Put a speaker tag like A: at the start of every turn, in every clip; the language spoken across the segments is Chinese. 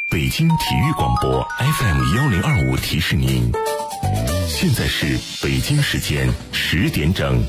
A: 北京体育广播 FM1025提示您，现在是北京时间10点整。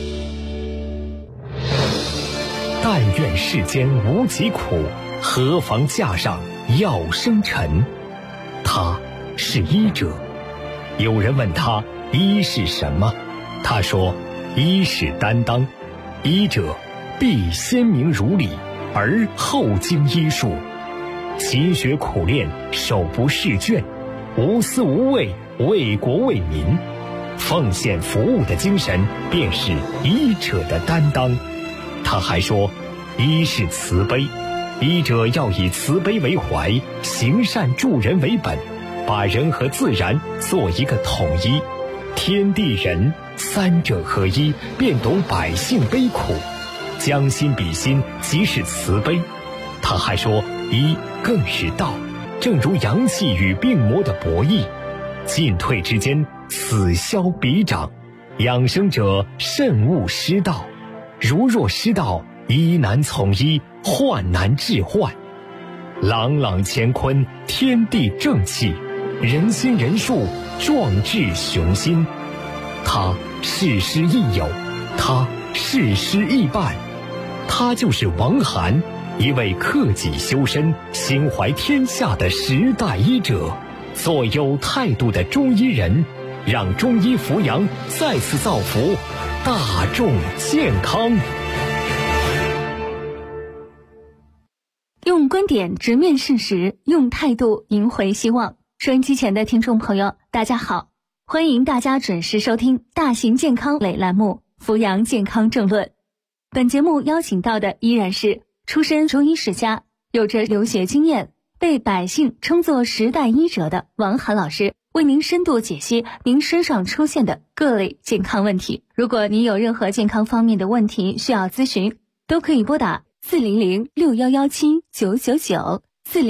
B: 但愿世间无疾苦，何妨架上药生尘。他是医者。有人问他医是什么，他说医是担当，医者必先明如理，而后经医术，勤学苦练，手不释卷，无私无畏，为国为民，奉献服务的精神便是医者的担当。他还说医是慈悲，医者要以慈悲为怀，行善助人为本，把人和自然做一个统一，天地人三者合一，便懂百姓悲苦，将心比心，即是慈悲。他还说医更是道，正如阳气与病魔的博弈，进退之间，此消彼长，养生者慎勿失道，如若失道，医难从医，患难治患。朗朗乾坤，天地正气，人心人术，壮志雄心。他事师亦友，他事师亦伴，他就是王涵，一位克己修身、心怀天下的时代医者，做有态度的中医人，让中医扶阳再次造福大众健康。
C: 用观点直面事实，用态度赢回希望。收音机前的听众朋友，大家好，欢迎大家准时收听大型健康类栏目《扶阳健康政论》。本节目邀请到的依然是出身中医世家，有着留学经验，被百姓称作时代医者的王涵老师，为您深度解析您身上出现的各类健康问题。如果您有任何健康方面的问题需要咨询，都可以拨打400611799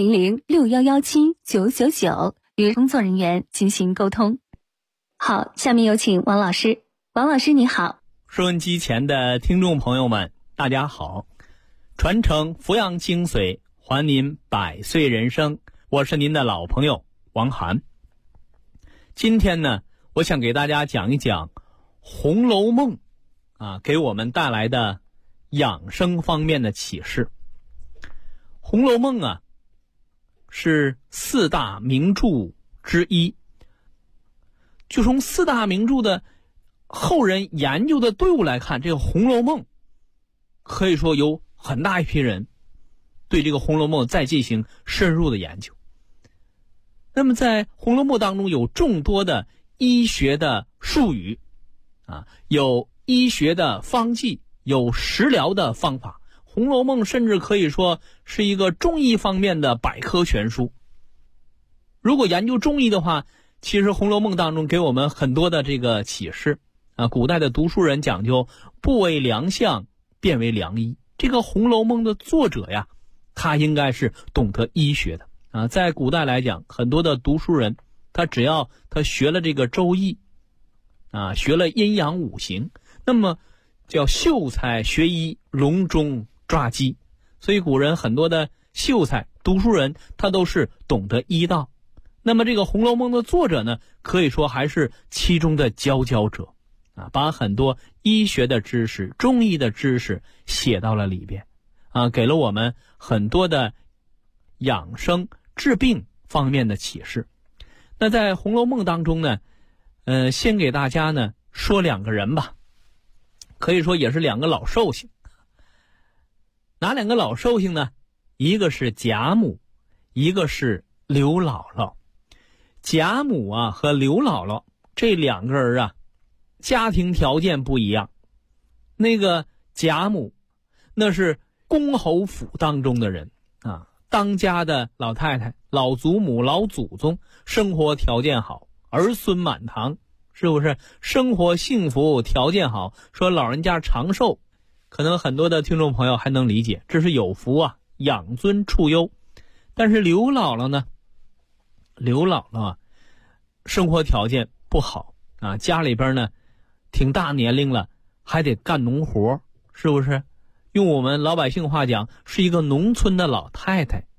C: 400611799与工作人员进行沟通。好，下面有请王老师。王老师你好。
D: 收音机前的听众朋友们，大家好。传承扶阳精髓，还您百岁人生，我是您的老朋友王涵。今天呢，我想给大家讲一讲《红楼梦》给我们带来的养生方面的启示。《红楼梦》是4大名著之一。就从4大名著的后人研究的队伍来看，这个《红楼梦》可以说有很大一批人对这个《红楼梦》再进行深入的研究。那么在《红楼梦》当中有众多的医学的术语有医学的方剂，有食疗的方法。《红楼梦》甚至可以说是一个中医方面的百科全书。如果研究中医的话，其实《红楼梦》当中给我们很多的这个启示古代的读书人讲究不为良相，便为良医。这个《红楼梦》的作者呀，他应该是懂得医学的在古代来讲，很多的读书人他只要他学了这个周易学了阴阳五行，那么叫秀才学医，笼中抓鸡。所以古人很多的秀才读书人他都是懂得医道。那么这个《红楼梦》的作者呢，可以说还是其中的佼佼者把很多医学的知识、中医的知识写到了里边给了我们很多的养生治病方面的启示。那在《红楼梦》当中呢，先给大家呢说2个人吧，可以说也是2个老寿星。哪2个老寿星呢？一个是贾母，一个是刘姥姥。贾母和刘姥姥这2个人家庭条件不一样。那个贾母那是公侯府当中的人当家的老太太、老祖母、老祖宗，生活条件好，儿孙满堂，是不是生活幸福，条件好，说老人家长寿，可能很多的听众朋友还能理解，这是有福养尊处优。但是刘姥姥呢，刘姥姥生活条件不好家里边呢挺大年龄了，还得干农活，是不是？用我们老百姓话讲，是一个农村的老太太。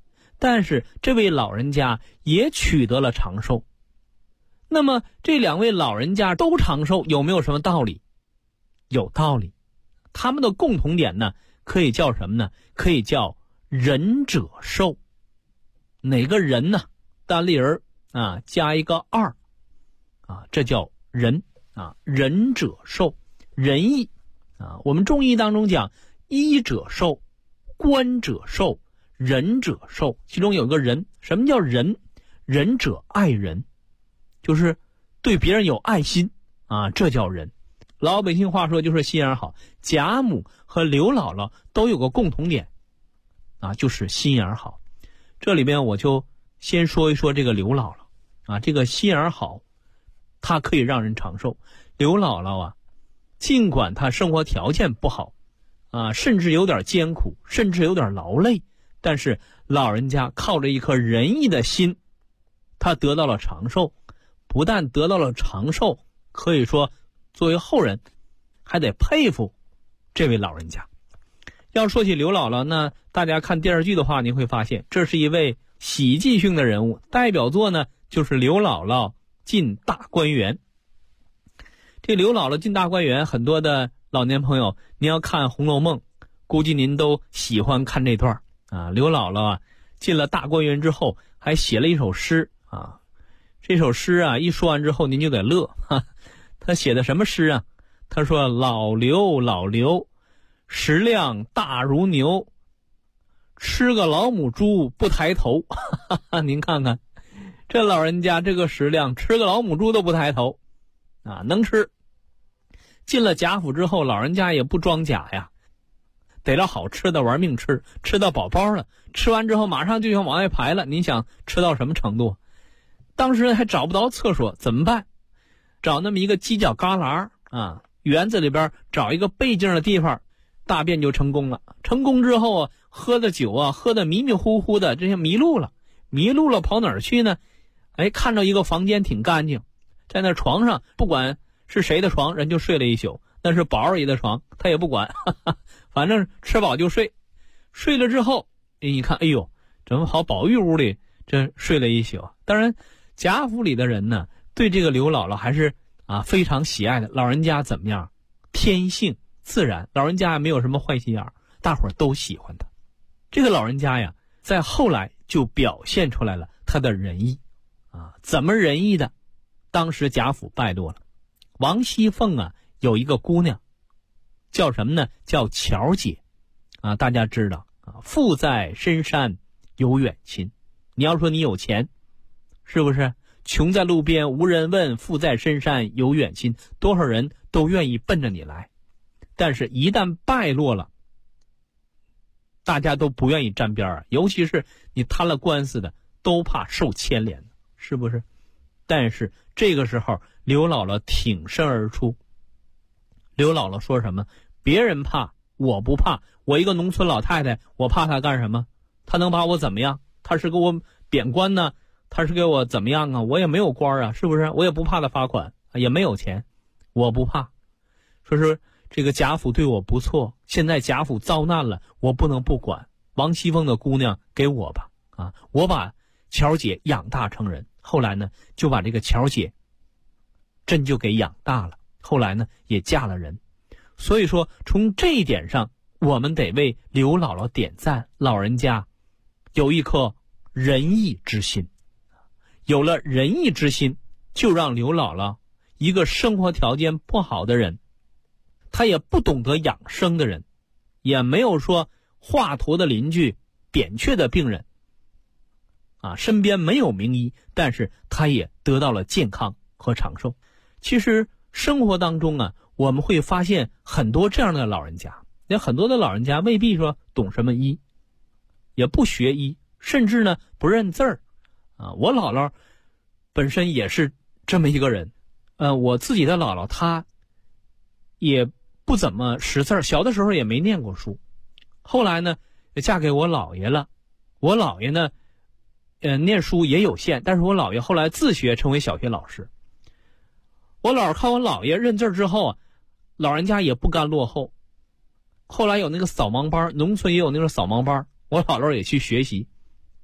D: 但是这位老人家也取得了长寿。那么这两位老人家都长寿，有没有什么道理？有道理。他们的共同点呢，可以叫什么呢？可以叫仁者寿。哪个仁呢？单立人啊，加一个二啊，这叫仁啊。仁者寿，仁义啊。我们中医当中讲，医者寿，观者寿，仁者寿，其中有个仁。什么叫仁？仁者爱人，就是对别人有爱心啊，这叫仁。老百姓话说就是心眼好。贾母和刘姥姥都有个共同点啊，就是心眼好。这里边我就先说一说这个刘姥姥啊，这个心眼好，她可以让人长寿。刘姥姥啊，尽管她生活条件不好啊，甚至有点艰苦，甚至有点劳累，但是老人家靠着一颗仁义的心，她得到了长寿。不但得到了长寿，可以说作为后人还得佩服这位老人家。要说起刘姥姥呢，大家看电视剧的话，你会发现这是一位喜剧性的人物，代表作呢就是刘姥姥进大观园。这刘姥姥进大观园，很多的老年朋友，您要看《红楼梦》，估计您都喜欢看这段啊。刘姥姥啊进了大观园之后，还写了一首诗啊。这首诗啊一说完之后，您就得乐哈。他写的什么诗啊？他说：老刘老刘，食量大如牛，吃个老母猪不抬头。您看看这老人家这个食量，吃个老母猪都不抬头啊，能吃。进了贾府之后，老人家也不装假呀，逮着好吃的玩命吃，吃到饱饱了，吃完之后马上就想往外排了。您想吃到什么程度？当时还找不到厕所，怎么办？找那么一个犄角旮旯啊，园子里边找一个背景的地方，大便就成功了。成功之后啊，喝的酒啊，喝的迷迷糊糊的，这些迷路了跑哪儿去呢？哎，看着一个房间挺干净，在那床上，不管是谁的床，人就睡了一宿。那是宝二爷的床，他也不管，反正吃饱就睡。睡了之后，你看，哎呦，怎么跑宝玉屋里这睡了一宿？当然贾府里的人呢，对这个刘姥姥还是非常喜爱的。老人家怎么样？天性自然，老人家没有什么坏心眼儿，大伙儿都喜欢他。这个老人家呀，在后来就表现出来了他的仁义啊。怎么仁义的？当时贾府败落了，王熙凤啊有一个姑娘，叫什么呢？叫巧姐啊。大家知道啊，富在深山有远亲。你要说你有钱，是不是？穷在路边无人问，富在深山有远亲，多少人都愿意奔着你来。但是一旦败落了，大家都不愿意沾边儿，尤其是你摊了官司的，都怕受牵连，是不是？但是这个时候刘姥姥挺身而出。刘姥姥说什么？别人怕我不怕，我一个农村老太太，我怕她干什么？她能把我怎么样？她是给我贬官呢，他是给我怎么样啊？我也没有官啊，是不是？我也不怕他罚款，也没有钱，我不怕。说是这个贾府对我不错，现在贾府遭难了，我不能不管。王熙凤的姑娘给我吧，啊，我把巧姐养大成人。后来呢，就把这个巧姐真就给养大了。后来呢，也嫁了人。所以说，从这一点上，我们得为刘姥姥点赞。老人家有一颗仁义之心。有了仁义之心，就让刘姥姥一个生活条件不好的人，他也不懂得养生的人，也没有说华佗的邻居、扁鹊的病人啊，身边没有名医，但是他也得到了健康和长寿。其实生活当中啊，我们会发现很多这样的老人家，那很多的老人家未必说懂什么医，也不学医，甚至呢不认字儿。我姥姥本身也是这么一个人，我自己的姥姥她也不怎么识字儿，小的时候也没念过书，后来呢嫁给我姥爷了。我姥爷呢念书也有限，但是我姥爷后来自学成为小学老师。我姥看我姥爷认字之后啊，老人家也不甘落后，后来有那个扫盲班，农村也有那种扫盲班，我姥姥也去学习。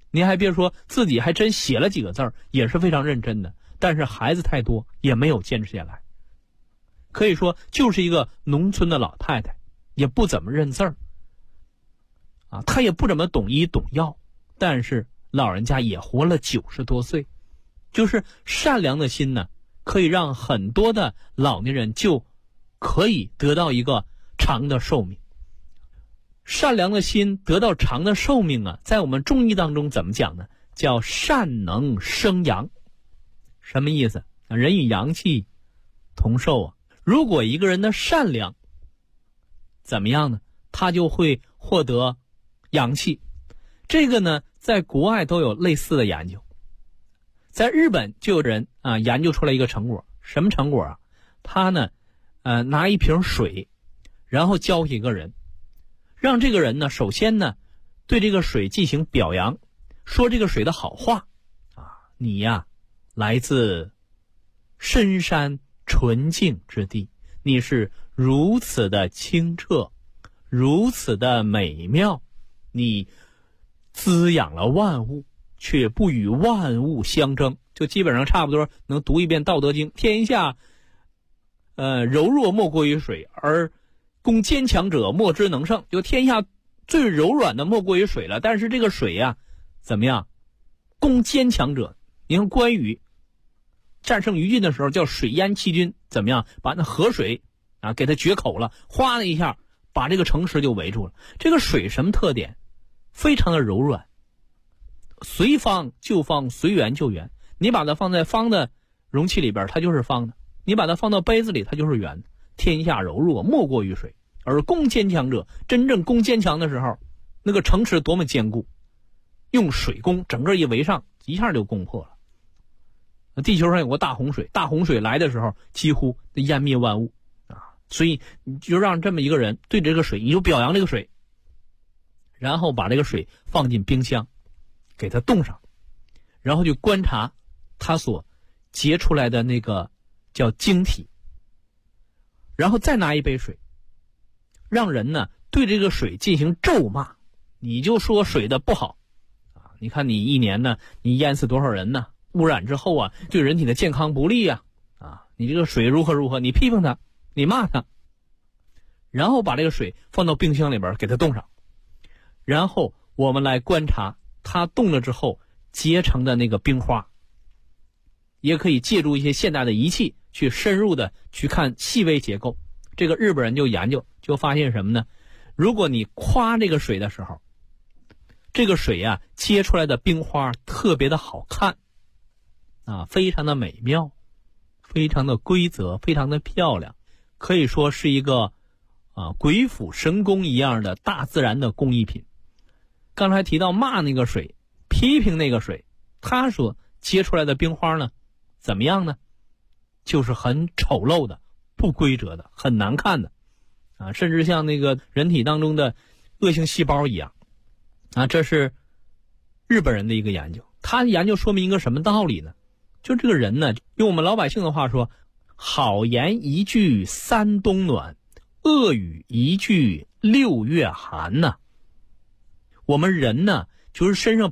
D: 您还别说，自己还真写了几个字儿，也是非常认真的。但是孩子太多，也没有坚持下来。可以说就是一个农村的老太太，也不怎么认字儿啊，她也不怎么懂医懂药，但是老人家也活了90多岁。就是善良的心呢，可以让很多的老年人就可以得到一个长的寿命。善良的心得到长的寿命啊，在我们中医当中怎么讲呢？叫善能生阳。什么意思？人与阳气同寿啊。如果一个人的善良怎么样呢？他就会获得阳气。这个呢，在国外都有类似的研究。在日本就有人研究出来一个成果。什么成果啊？他呢拿一瓶水，然后交给一个人，让这个人呢首先呢对这个水进行表扬，说这个水的好话啊，你呀来自深山纯净之地，你是如此的清澈，如此的美妙，你滋养了万物，却不与万物相争。就基本上差不多能读一遍《道德经》，天下柔弱莫过于水，而攻坚强者莫之能胜。就天下最柔软的莫过于水了，但是这个水呀怎么样攻坚强者？你看关羽战胜于禁的时候叫水淹七军，怎么样把那河水给它决口了，哗的一下把这个城池就围住了。这个水什么特点？非常的柔软，随方就方，随圆就圆。你把它放在方的容器里边，它就是方的；你把它放到杯子里，它就是圆的。天下柔弱莫过于水，而攻坚强者，真正攻坚强的时候，那个城池多么坚固，用水攻，整个一围上，一下就攻破了。地球上有个大洪水，大洪水来的时候几乎湮灭万物啊！所以你就让这么一个人对这个水，你就表扬这个水，然后把这个水放进冰箱，给它冻上，然后就观察它所结出来的那个叫晶体，然后再拿一杯水，让人呢对这个水进行咒骂，你就说水的不好啊！你看你一年呢，你淹死多少人呢？污染之后啊，对人体的健康不利啊！你这个水如何如何，你批评它，你骂它，然后把这个水放到冰箱里边给它冻上，然后我们来观察它冻了之后结成的那个冰花，也可以借助一些现代的仪器去深入的去看细微结构。这个日本人就研究，就发现什么呢？如果你夸这个水的时候，这个水啊结出来的冰花特别的好看非常的美妙，非常的规则，非常的漂亮，可以说是一个鬼斧神工一样的大自然的工艺品。刚才提到骂那个水，批评那个水，他所结出来的冰花呢怎么样呢？就是很丑陋的，不规则的，很难看的甚至像那个人体当中的恶性细胞一样这是日本人的一个研究。他研究说明一个什么道理呢？就这个人呢，用我们老百姓的话说，好言一句三冬暖，恶语一句6月寒呐。我们人呢，就是身上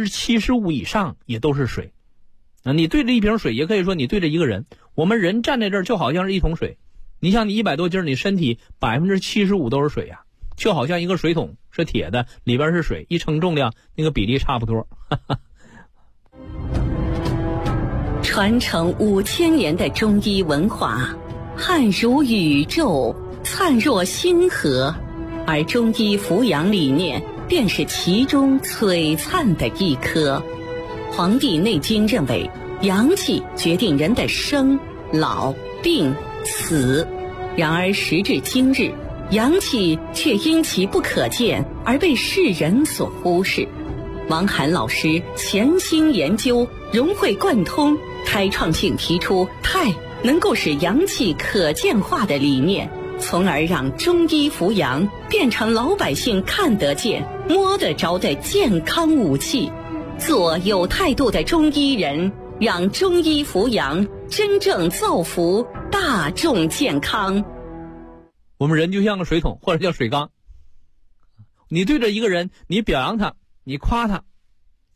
D: 75%以上也都是水你对着一瓶水，也可以说你对着一个人。我们人站在这儿就好像是一桶水，你像你100多斤，你身体75%都是水呀，就好像一个水桶是铁的，里边是水，一称重量那个比例差不多
E: 传承5000年的中医文化，汉如宇宙，灿若星河，而中医扶阳理念便是其中璀璨的一颗。《黄帝内经》认为，阳气决定人的生、老、病、死。然而时至今日，阳气却因其不可见而被世人所忽视。王涵老师潜心研究，融会贯通，开创性提出太能够使阳气可见化的理念，从而让中医扶阳变成老百姓看得见、摸得着的健康武器。做有态度的中医人，让中医扶阳真正造福大众健康。
D: 我们人就像个水桶，或者叫水缸。你对着一个人，你表扬他，你夸他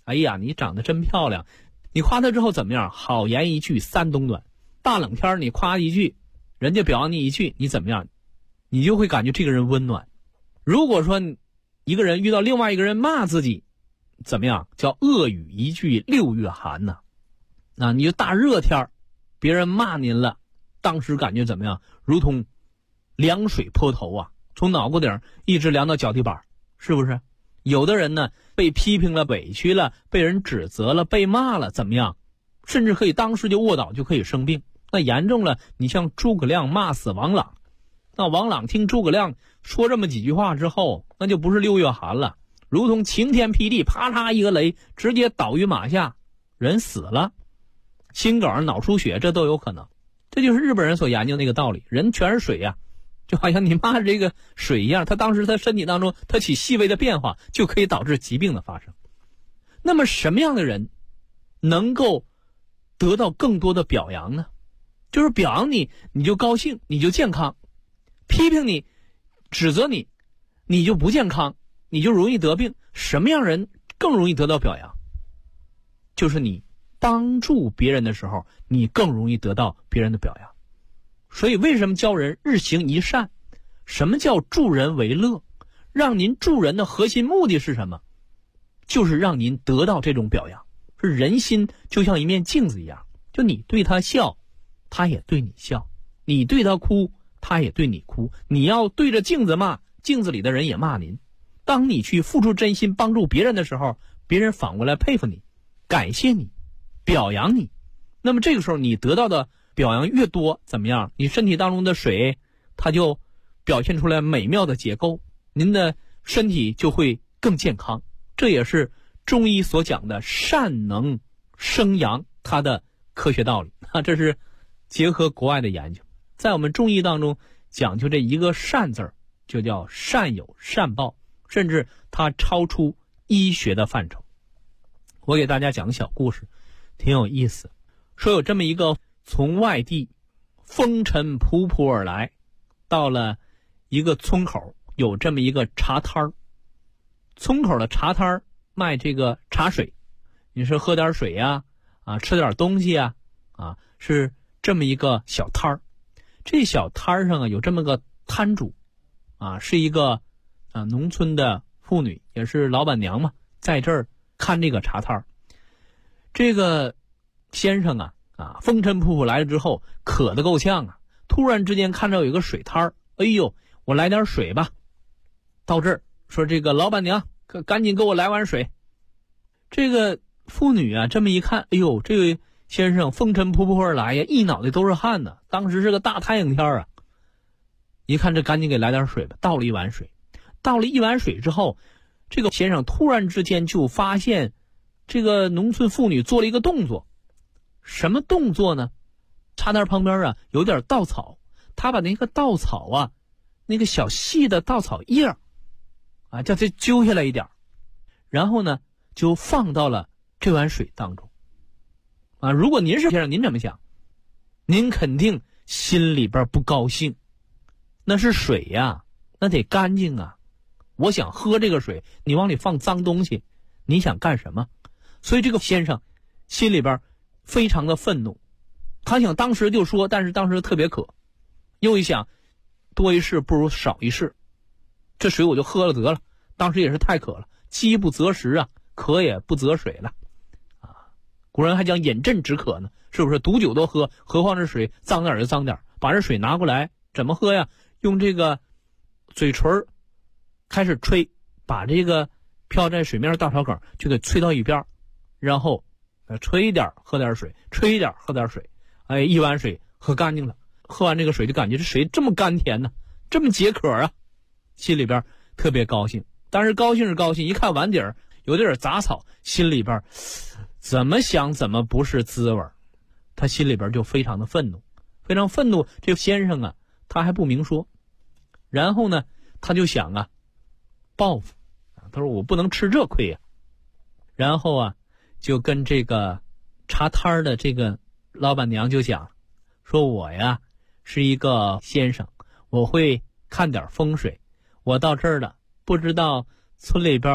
D: 哎呀，你长得真漂亮。你夸他之后怎么样？好言一句三冬暖。大冷天你夸一句，人家表扬你一句，你怎么样？你就会感觉这个人温暖。如果说一个人遇到另外一个人骂自己，怎么样？叫恶语一句六月寒呐。你就大热天别人骂您了，当时感觉怎么样？如同凉水泼头啊，从脑瓜顶一直凉到脚底板，是不是？有的人呢，被批评了、委屈了、被人指责了、被骂了，怎么样？甚至可以当时就卧倒，就可以生病。那严重了，你像诸葛亮骂死王朗，那王朗听诸葛亮说这么几句话之后，那就不是六月寒了，如同晴天霹雳，啪嚓一个雷，直接倒于马下，人死了，心梗、脑出血，这都有可能。这就是日本人所研究那个道理，人全是水呀，就好像你骂这个水一样，他当时他身体当中他起细微的变化，就可以导致疾病的发生。那么什么样的人能够得到更多的表扬呢？就是表扬你，你就高兴，你就健康；批评你、指责你，你就不健康，你就容易得病。什么样人更容易得到表扬？就是你帮助别人的时候，你更容易得到别人的表扬。所以为什么教人日行一善？什么叫助人为乐？让您助人的核心目的是什么？就是让您得到这种表扬。是人心就像一面镜子一样，就你对他笑，他也对你笑；你对他哭，他也对你哭。你要对着镜子骂，镜子里的人也骂您。当你去付出真心帮助别人的时候，别人反过来佩服你，感谢你，表扬你。那么这个时候你得到的表扬越多，怎么样？你身体当中的水它就表现出来美妙的结构，您的身体就会更健康。这也是中医所讲的善能生阳，它的科学道理。这是结合国外的研究。在我们中医当中讲究这一个善字儿，就叫善有善报，甚至它超出医学的范畴。我给大家讲个小故事，挺有意思。说有这么一个从外地风尘仆仆而来，到了一个村口，有这么一个茶摊儿。村口的茶摊儿卖这个茶水，你是喝点水呀，吃点东西呀，是这么一个小摊儿。这小摊儿上有这么个摊主，是一个农村的妇女，也是老板娘嘛，在这儿看这个茶摊儿。这个先生风尘仆仆来了之后，渴得够呛啊！突然之间看到有一个水摊儿，哎呦，我来点水吧。到这儿说这个老板娘，赶紧给我来碗水。这个妇女这么一看，哎呦，这位先生风尘仆仆而来呀，一脑袋都是汗呢。当时是个大太阳天一看这赶紧给来点水吧，倒了一碗水。倒了一碗水之后，这个先生突然之间就发现这个农村妇女做了一个动作。什么动作呢？茶摊旁边有点稻草，他把那个稻草那个小细的稻草叶叫它揪下来一点，然后呢就放到了这碗水当中。如果您是先生，您怎么想？您肯定心里边不高兴。那是水呀，那得干净啊。我想喝这个水，你往里放脏东西，你想干什么？所以这个先生心里边非常的愤怒，他想当时就说，但是当时特别渴，又一想多一事不如少一事，这水我就喝了得了。当时也是太渴了，饥不择食渴也不择水了古人还讲饮鸩止渴呢，是不是？毒酒都喝，何况这水脏点就脏点，把这水拿过来怎么喝呀？用这个嘴唇开始吹，把这个飘在水面的大勺梗就给吹到一边，然后吹一点喝点水，吹一点喝点水，一碗水喝干净了。喝完这个水就感觉这水这么甘甜呢，这么解渴心里边特别高兴。但是高兴是高兴，一看碗底儿有点杂草，心里边怎么想怎么不是滋味，他心里边就非常的愤怒，非常愤怒。这先生他还不明说，然后呢他就想报复他说我不能吃这亏然后就跟这个茶摊的这个老板娘就讲说，我是一个先生，我会看点风水，我到这儿了，不知道村里边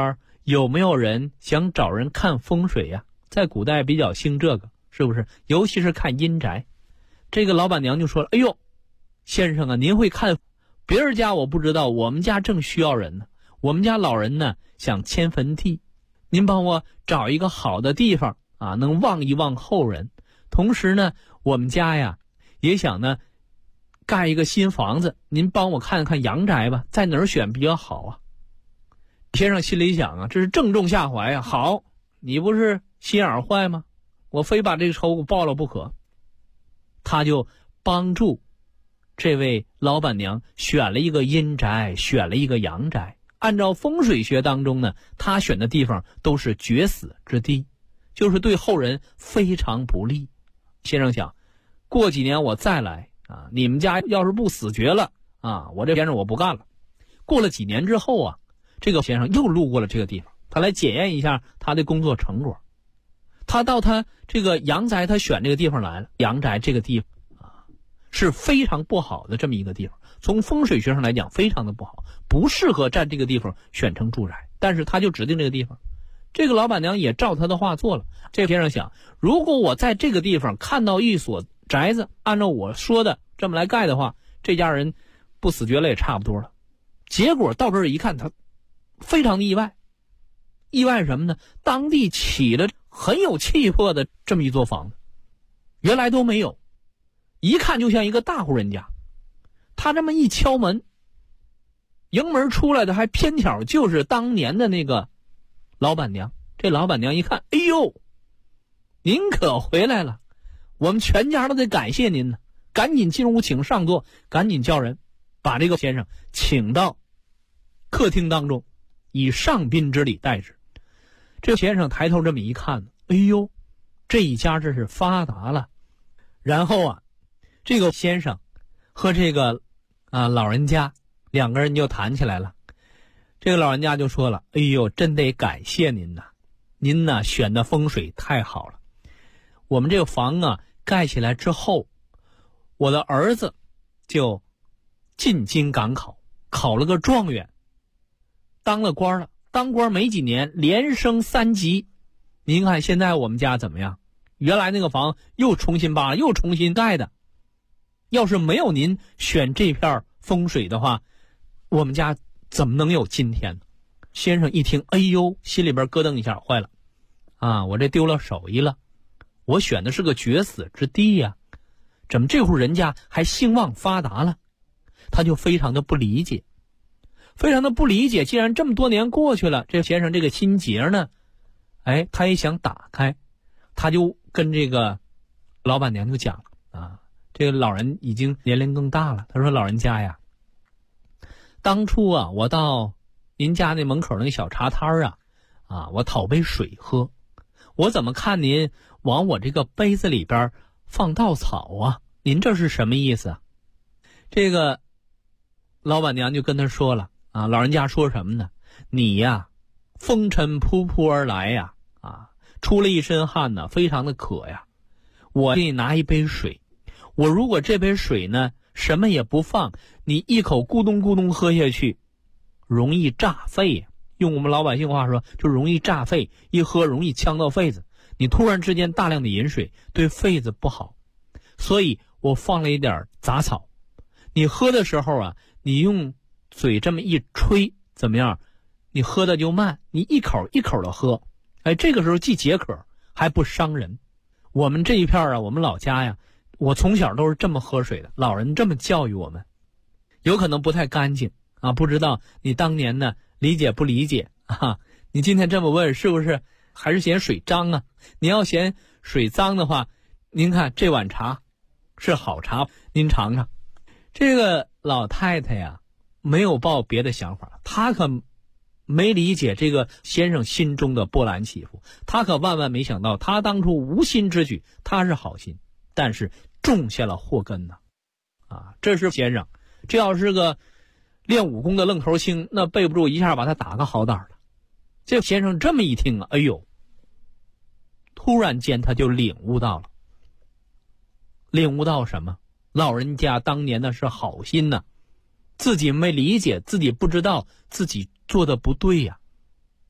D: 有没有人想找人看风水呀？在古代比较兴这个，是不是？尤其是看阴宅。这个老板娘就说了，哎呦，先生啊，您会看别人家我不知道，我们家正需要人呢。我们家老人呢想迁坟地，您帮我找一个好的地方啊，能望一望后人。同时呢，我们家呀也想呢盖一个新房子，您帮我看看阳宅吧，在哪儿选比较好啊？先生心里想啊，这是正中下怀啊。好，你不是心眼坏吗？我非把这个仇报了不可。他就帮助这位老板娘选了一个阴宅，选了一个阳宅。按照风水学当中呢，他选的地方都是绝死之地，就是对后人非常不利。先生想，过几年我再来啊，你们家要是不死绝了啊，我这先生我不干了。过了几年之后啊，这个先生又路过了这个地方，他来检验一下他的工作成果。他到他这个阳宅，他选这个地方来了。阳宅这个地方啊，是非常不好的这么一个地方，从风水学上来讲非常的不好，不适合在这个地方选成住宅。但是他就指定这个地方，这个老板娘也照他的话做了。这个先生想，如果我在这个地方看到一所宅子，按照我说的这么来盖的话，这家人不死绝了也差不多了。结果到这儿一看，他非常的意外。意外什么呢？当地起了很有气魄的这么一座房子，原来都没有，一看就像一个大户人家。他这么一敲门，迎门出来的还偏巧就是当年的那个老板娘。这老板娘一看，哎呦，您可回来了，我们全家都得感谢您呢。赶紧进屋请上座，赶紧叫人把这个先生请到客厅当中，以上宾之礼待之。这个先生抬头这么一看，哎呦，这一家真是发达了。然后啊，这个先生和这个老人家两个人就谈起来了。这个老人家就说了，哎呦，真得感谢您呐，您呐选的风水太好了。我们这个房啊盖起来之后，我的儿子就进京赶考，考了个状元，当了官了。当官没几年，连升3级。您看现在我们家怎么样？原来那个房又重新扒了，又重新盖的。要是没有您选这片风水的话，我们家怎么能有今天呢？先生一听，哎呦，心里边咯噔一下，坏了啊！我这丢了手艺了。我选的是个绝死之地呀，怎么这户人家还兴旺发达了？他就非常的不理解。非常的不理解，既然这么多年过去了，这先生这个心结呢，哎，他也想打开。他就跟这个老板娘就讲了啊，这个老人已经年龄更大了。他说，老人家呀，当初啊，我到您家那门口那小茶摊啊，我讨杯水喝，我怎么看您往我这个杯子里边放稻草啊？您这是什么意思啊？这个老板娘就跟他说了啊，老人家说什么呢？你呀，风尘仆仆而来呀，出了一身汗呢，非常的渴呀。我给你拿一杯水，我如果这杯水呢什么也不放，你一口咕咚咕咚喝下去，容易炸肺呀。用我们老百姓话说，就容易炸肺，一喝容易呛到肺子。你突然之间大量的饮水对肺子不好，所以我放了一点杂草。你喝的时候啊，你用嘴这么一吹，怎么样？你喝的就慢，你一口一口的喝，哎，这个时候既解渴还不伤人。我们这一片啊，我们老家呀，我从小都是这么喝水的，老人这么教育我们。有可能不太干净啊，不知道你当年呢理解不理解啊？你今天这么问，是不是还是嫌水脏啊？你要嫌水脏的话，您看这碗茶是好茶，您尝尝。这个老太太呀，没有抱别的想法，她可没理解这个先生心中的波澜起伏，她可万万没想到，她当初无心之举，她是好心，但是种下了祸根呢。这是先生，这要是个练武功的愣头青，那背不住一下把他打个好歹了。这先生这么一听啊，哎呦，突然间他就领悟到了。领悟到什么？老人家当年的是好心呐，自己没理解，自己不知道自己做的不对呀，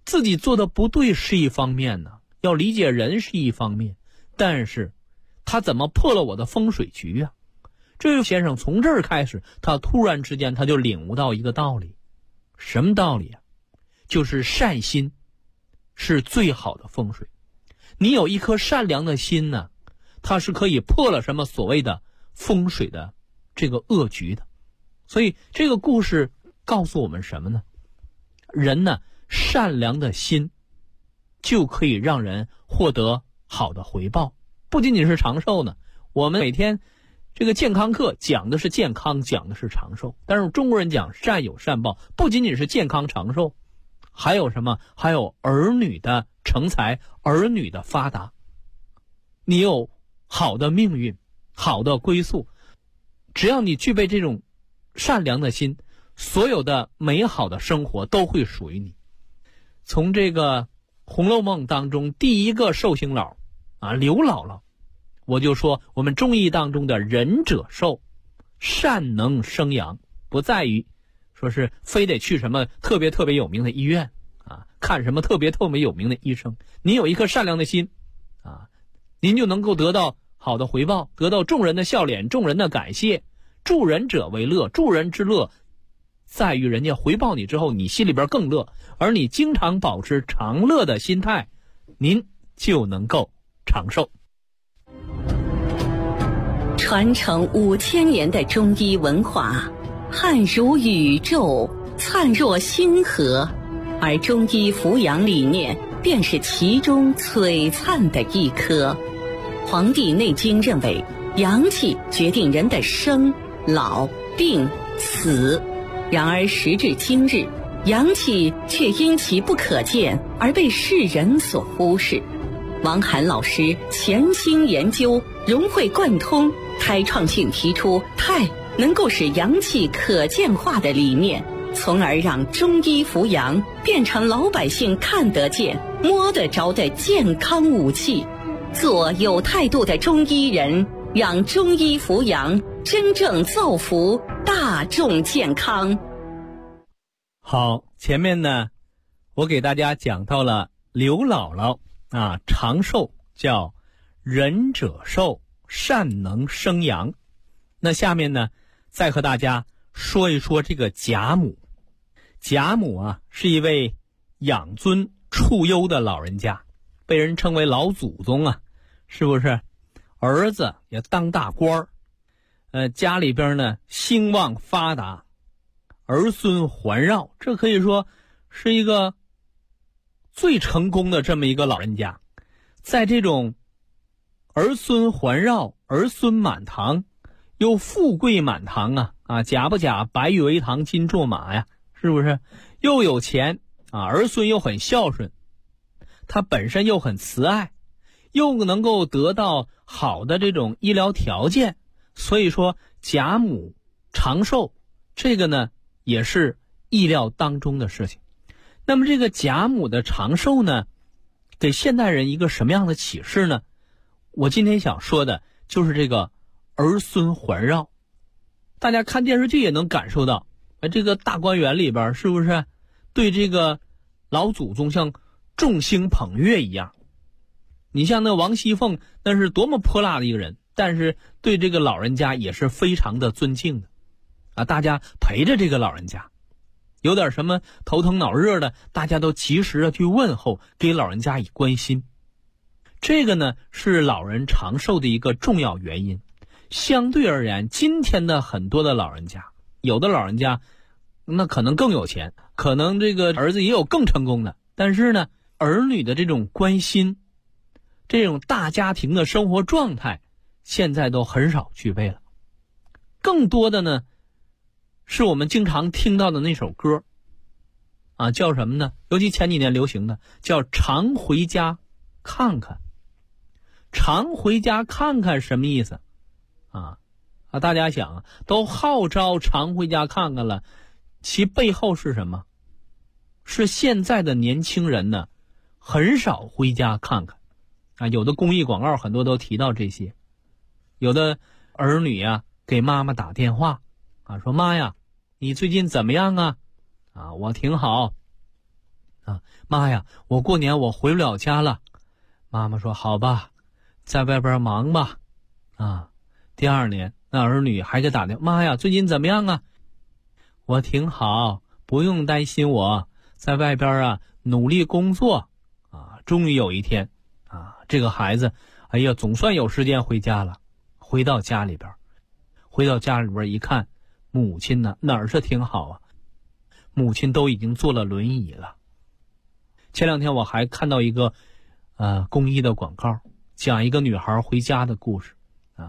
D: 自己做的不对是一方面呢，要理解人是一方面，但是他怎么破了我的风水局啊？这位先生从这儿开始，他突然之间他就领悟到一个道理，什么道理啊？就是善心是最好的风水。你有一颗善良的心呢，它是可以破了什么所谓的风水的这个恶局的。所以这个故事告诉我们什么呢？人呢，善良的心就可以让人获得好的回报，不仅仅是长寿呢。我们每天这个健康课讲的是健康，讲的是长寿，但是中国人讲善有善报，不仅仅是健康长寿，还有什么？还有儿女的成才，儿女的发达。你有好的命运，好的归宿，只要你具备这种善良的心，所有的美好的生活都会属于你。从这个《红楼梦》当中第一个寿星佬刘姥姥，我就说我们中医当中的仁者寿，善能生阳，不在于说是非得去什么特别特别有名的医院看什么特别特别有名的医生。你有一颗善良的心您就能够得到好的回报，得到众人的笑脸，众人的感谢。助人者为乐，助人之乐在于人家回报你之后，你心里边更乐，而你经常保持长乐的心态，您就能够长寿。
E: 传承5000年的中医文化，汉如宇宙，灿若星河，而中医扶阳理念便是其中璀璨的一颗。《黄帝内经》认为，阳气决定人的生、老、病、死。然而时至今日，阳气却因其不可见而被世人所忽视。王涵老师潜心研究，融会贯通，开创性提出太能够使阳气可见化的理念，从而让中医扶阳变成老百姓看得见、摸得着的健康武器。做有态度的中医人，让中医扶阳真正造福大众健康。
D: 好，前面呢我给大家讲到了刘姥姥长寿叫仁者寿，善能生阳。那下面呢再和大家说一说这个贾母。贾母是一位养尊处优的老人家，被人称为老祖宗是不是？儿子也当大官家里边呢兴旺发达，儿孙环绕，这可以说是一个最成功的这么一个老人家。在这种儿孙环绕，儿孙满堂，又富贵满堂假不假，白玉为堂，金帑马呀，是不是？又有钱儿孙又很孝顺，他本身又很慈爱，又能够得到好的这种医疗条件，所以说贾母长寿，这个呢也是意料当中的事情。那么这个贾母的长寿呢，给现代人一个什么样的启示呢？我今天想说的就是这个儿孙环绕。大家看电视剧也能感受到，这个大观园里边是不是对这个老祖宗像众星捧月一样？你像那王熙凤，那是多么泼辣的一个人，但是对这个老人家也是非常的尊敬的大家陪着这个老人家，有点什么头疼脑热的，大家都及时的去问候，给老人家以关心。这个呢是老人长寿的一个重要原因。相对而言，今天的很多的老人家，有的老人家那可能更有钱，可能这个儿子也有更成功的，但是呢儿女的这种关心，这种大家庭的生活状态现在都很少具备了。更多的呢是我们经常听到的那首歌叫什么呢？尤其前几年流行的叫常回家看看。常回家看看什么意思大家想都号召常回家看看了，其背后是什么？是现在的年轻人呢很少回家看看有的公益广告很多都提到这些。有的儿女给妈妈打电话说妈呀，你最近怎么样我挺好妈呀，我过年我回不了家了。妈妈说好吧，在外边忙吧。第二年那儿女还给打电话，妈呀，最近怎么样啊？我挺好，不用担心，我在外边努力工作。终于有一天这个孩子总算有时间回家了。回到家里边一看，母亲呢哪儿是挺好啊，母亲都已经坐了轮椅了。前两天我还看到一个公益的广告，讲一个女孩回家的故事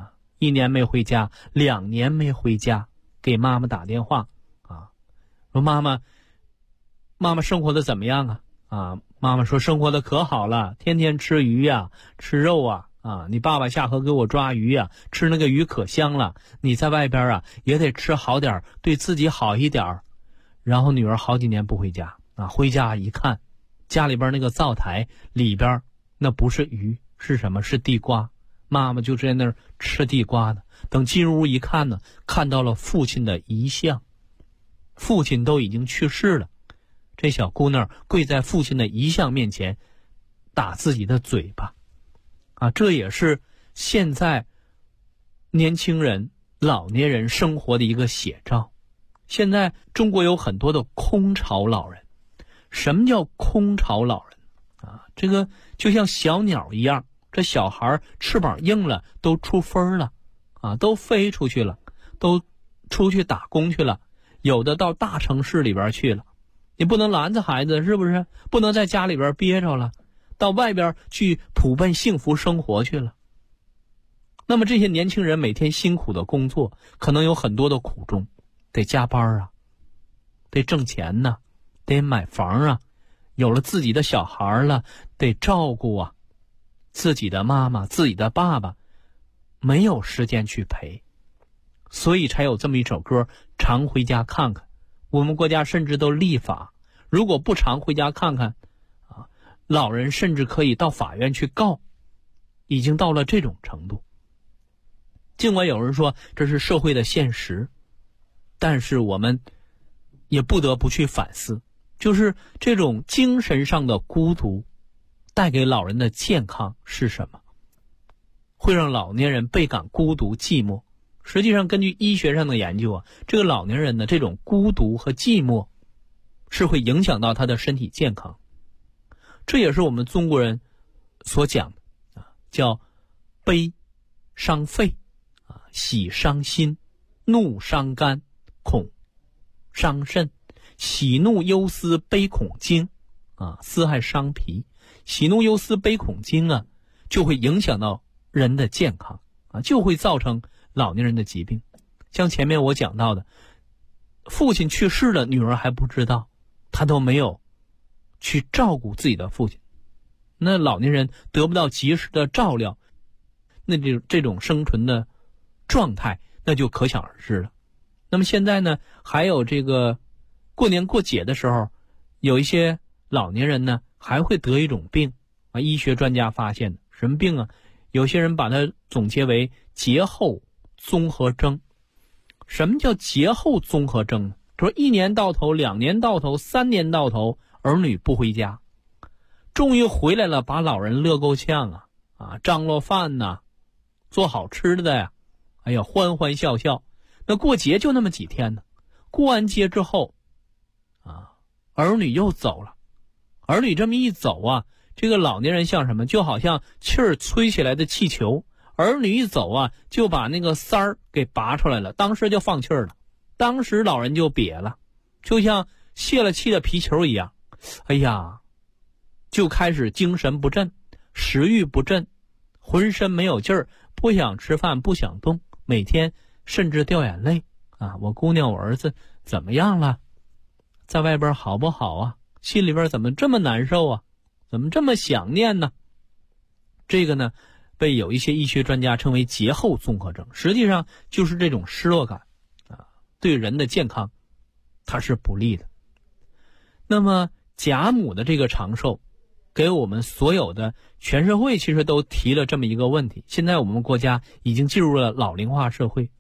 D: 1年没回家，2年没回家，给妈妈打电话说妈妈生活的怎么样妈妈说生活的可好了，天天吃鱼吃肉你爸爸下河给我抓鱼吃那个鱼可香了，你在外边也得吃好点，对自己好一点。然后女儿好几年不回家回家一看，家里边那个灶台里边那不是鱼，是什么？是地瓜。妈妈就在那儿吃地瓜呢。等进入屋一看呢，看到了父亲的遗像，父亲都已经去世了。这小姑娘跪在父亲的遗像面前，打自己的嘴巴这也是现在年轻人、老年人生活的一个写照。现在中国有很多的空巢老人。什么叫空巢老人这个就像小鸟一样，这小孩翅膀硬了，都出分了都飞出去了，都出去打工去了，有的到大城市里边去了。你不能拦着孩子，是不是？不能在家里边憋着了，到外边去普奔幸福生活去了。那么这些年轻人每天辛苦的工作，可能有很多的苦衷，得加班得挣钱得买房有了自己的小孩了，得照顾自己的妈妈、自己的爸爸，没有时间去陪，所以才有这么一首歌，常回家看看。我们国家甚至都立法，如果不常回家看看老人甚至可以到法院去告，已经到了这种程度。尽管有人说这是社会的现实，但是我们也不得不去反思，就是这种精神上的孤独带给老人的健康是什么？会让老年人倍感孤独寂寞。实际上根据医学上的研究这个老年人的这种孤独和寂寞是会影响到他的身体健康。这也是我们中国人所讲的叫悲伤肺喜伤心，怒伤肝，恐伤肾，喜怒忧思悲恐惊思还伤脾。喜怒忧思悲恐惊就会影响到人的健康就会造成老年人的疾病。像前面我讲到的，父亲去世了，女儿还不知道，她都没有去照顾自己的父亲，那老年人得不到及时的照料，那这种生存的状态那就可想而知了。那么现在呢，还有这个过年过节的时候，有一些老年人呢还会得一种病医学专家发现的。什么病有些人把它总结为节后综合征。什么叫节后综合征呢？说1年到头、2年到头、3年到头，儿女不回家，终于回来了，把老人乐够呛张罗饭做好吃的欢欢笑笑。那过节就那么几天呢，过完节之后儿女又走了。儿女这么一走这个老年人像什么？就好像气儿吹起来的气球，儿女一走就把那个塞儿给拔出来了，当时就放气儿了，当时老人就瘪了，就像泄了气的皮球一样。就开始精神不振，食欲不振，浑身没有劲儿，不想吃饭，不想动，每天甚至掉眼泪我姑娘我儿子怎么样了？在外边好不好心里边怎么这么难受怎么这么想念呢？这个呢被有一些医学专家称为节后综合征，实际上就是这种失落感对人的健康它是不利的。那么贾母的这个长寿给我们所有的全社会其实都提了这么一个问题。现在我们国家已经进入了老龄化社会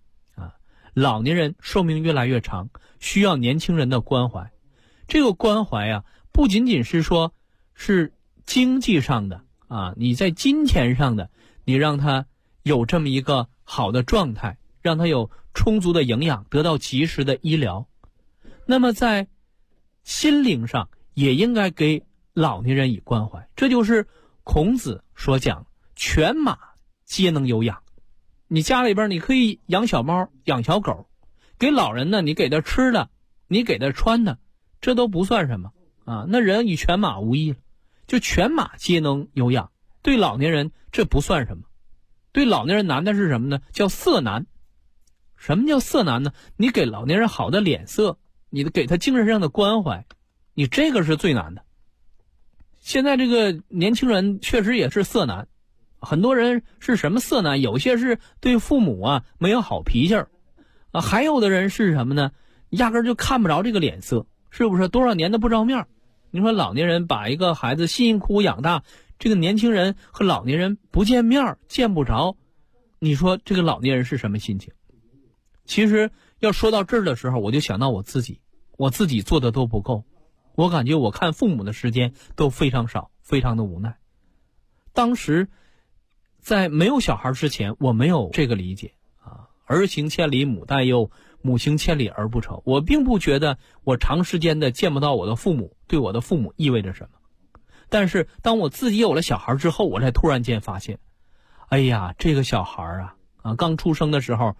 D: 老年人寿命越来越长，需要年轻人的关怀。这个关怀不仅仅是说是经济上的啊，你在金钱上的，你让他有这么一个好的状态，让他有充足的营养，得到及时的医疗。那么在心灵上也应该给老年人以关怀，这就是孔子所讲犬马皆能有养。你家里边你可以养小猫养小狗，给老人呢你给他吃的，你给他穿的，这都不算什么啊。那人与犬马无异了，就犬马皆能有养，对老年人这不算什么。对老年人难的是什么呢？叫色难。什么叫色难呢？你给老年人好的脸色，你给他精神上的关怀，你这个是最难的。现在这个年轻人确实也是色难，很多人是什么色难？有些是对父母啊没有好脾气儿啊，还有的人是什么呢？压根儿就看不着这个脸色，是不是？多少年都不着面。你说老年人把一个孩子辛辛苦苦养大，这个年轻人和老年人不见面见不着，你说这个老年人是什么心情？其实要说到这儿的时候，我就想到我自己做的都不够，我感觉我看父母的时间都非常少，非常的无奈。当时在没有小孩之前，我没有这个理解啊，儿行千里母带幼，母行千里儿不愁。我并不觉得我长时间的见不到我的父母对我的父母意味着什么。但是当我自己有了小孩之后，我才突然间发现，哎呀，这个小孩啊刚出生的时候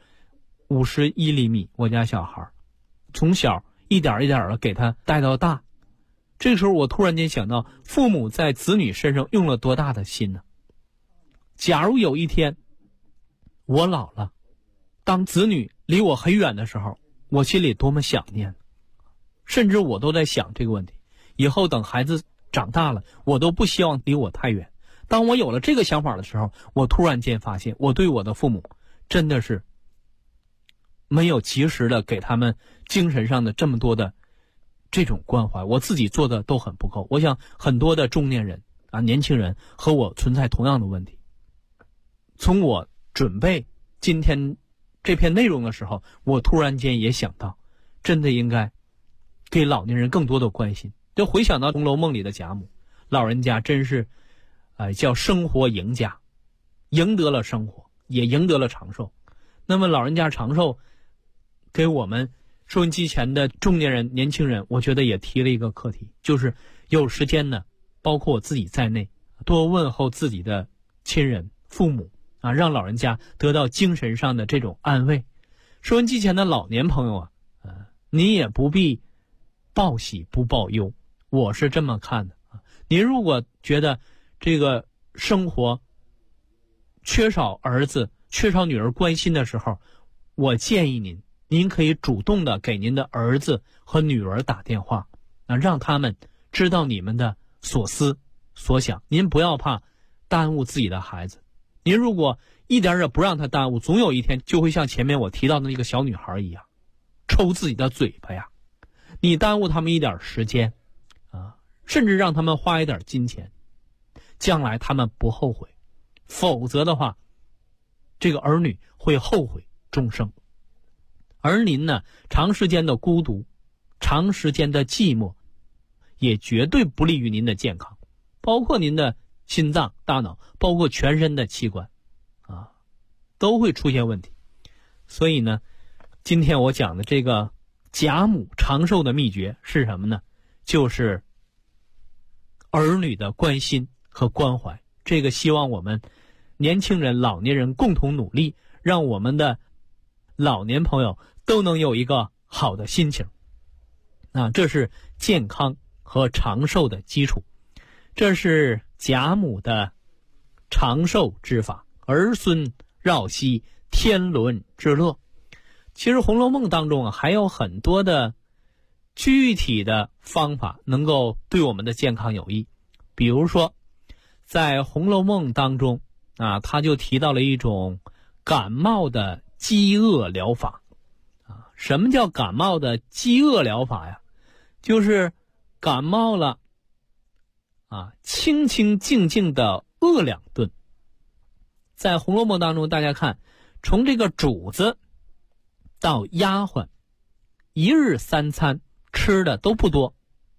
D: 51厘米，我家小孩从小一点一点的给他带到大。这个时候我突然间想到，父母在子女身上用了多大的心呢？假如有一天我老了，当子女离我很远的时候，我心里多么想念。甚至我都在想这个问题，以后等孩子长大了，我都不希望离我太远。当我有了这个想法的时候，我突然间发现我对我的父母真的是没有及时的给他们精神上的这么多的这种关怀，我自己做的都很不够。我想很多的中年人啊，年轻人和我存在同样的问题。从我准备今天这篇内容的时候，我突然间也想到，真的应该给老年人更多的关心。就回想到《红楼梦》里的贾母，老人家真是叫生活赢家，赢得了生活，也赢得了长寿。那么老人家长寿，给我们收音机前的中年人、年轻人，我觉得也提了一个课题，就是有时间呢，包括我自己在内，多问候自己的亲人、父母啊，让老人家得到精神上的这种安慰。收音机前的老年朋友啊，你也不必报喜不报忧，我是这么看的啊。您如果觉得这个生活缺少儿子、缺少女儿关心的时候，我建议您可以主动的给您的儿子和女儿打电话啊，让他们知道你们的所思所想。您不要怕耽误自己的孩子，您如果一点也不让他耽误，总有一天就会像前面我提到的那个小女孩一样，抽自己的嘴巴呀。你耽误他们一点时间啊，甚至让他们花一点金钱，将来他们不后悔，否则的话，这个儿女会后悔终生。而您呢，长时间的孤独，长时间的寂寞，也绝对不利于您的健康，包括您的心脏、大脑，包括全身的器官啊，都会出现问题。所以呢，今天我讲的这个贾母长寿的秘诀是什么呢？就是儿女的关心和关怀。这个希望我们年轻人、老年人共同努力，让我们的老年朋友都能有一个好的心情。这是健康和长寿的基础。这是贾母的长寿之法，儿孙绕膝，天伦之乐。其实《红楼梦》当中还有很多的具体的方法能够对我们的健康有益。比如说在《红楼梦》当中他就提到了一种感冒的饥饿疗法什么叫感冒的饥饿疗法呀？就是感冒了清清静静的饿2顿。在《红楼梦》当中，大家看，从这个主子到丫鬟，一日3餐吃的都不多，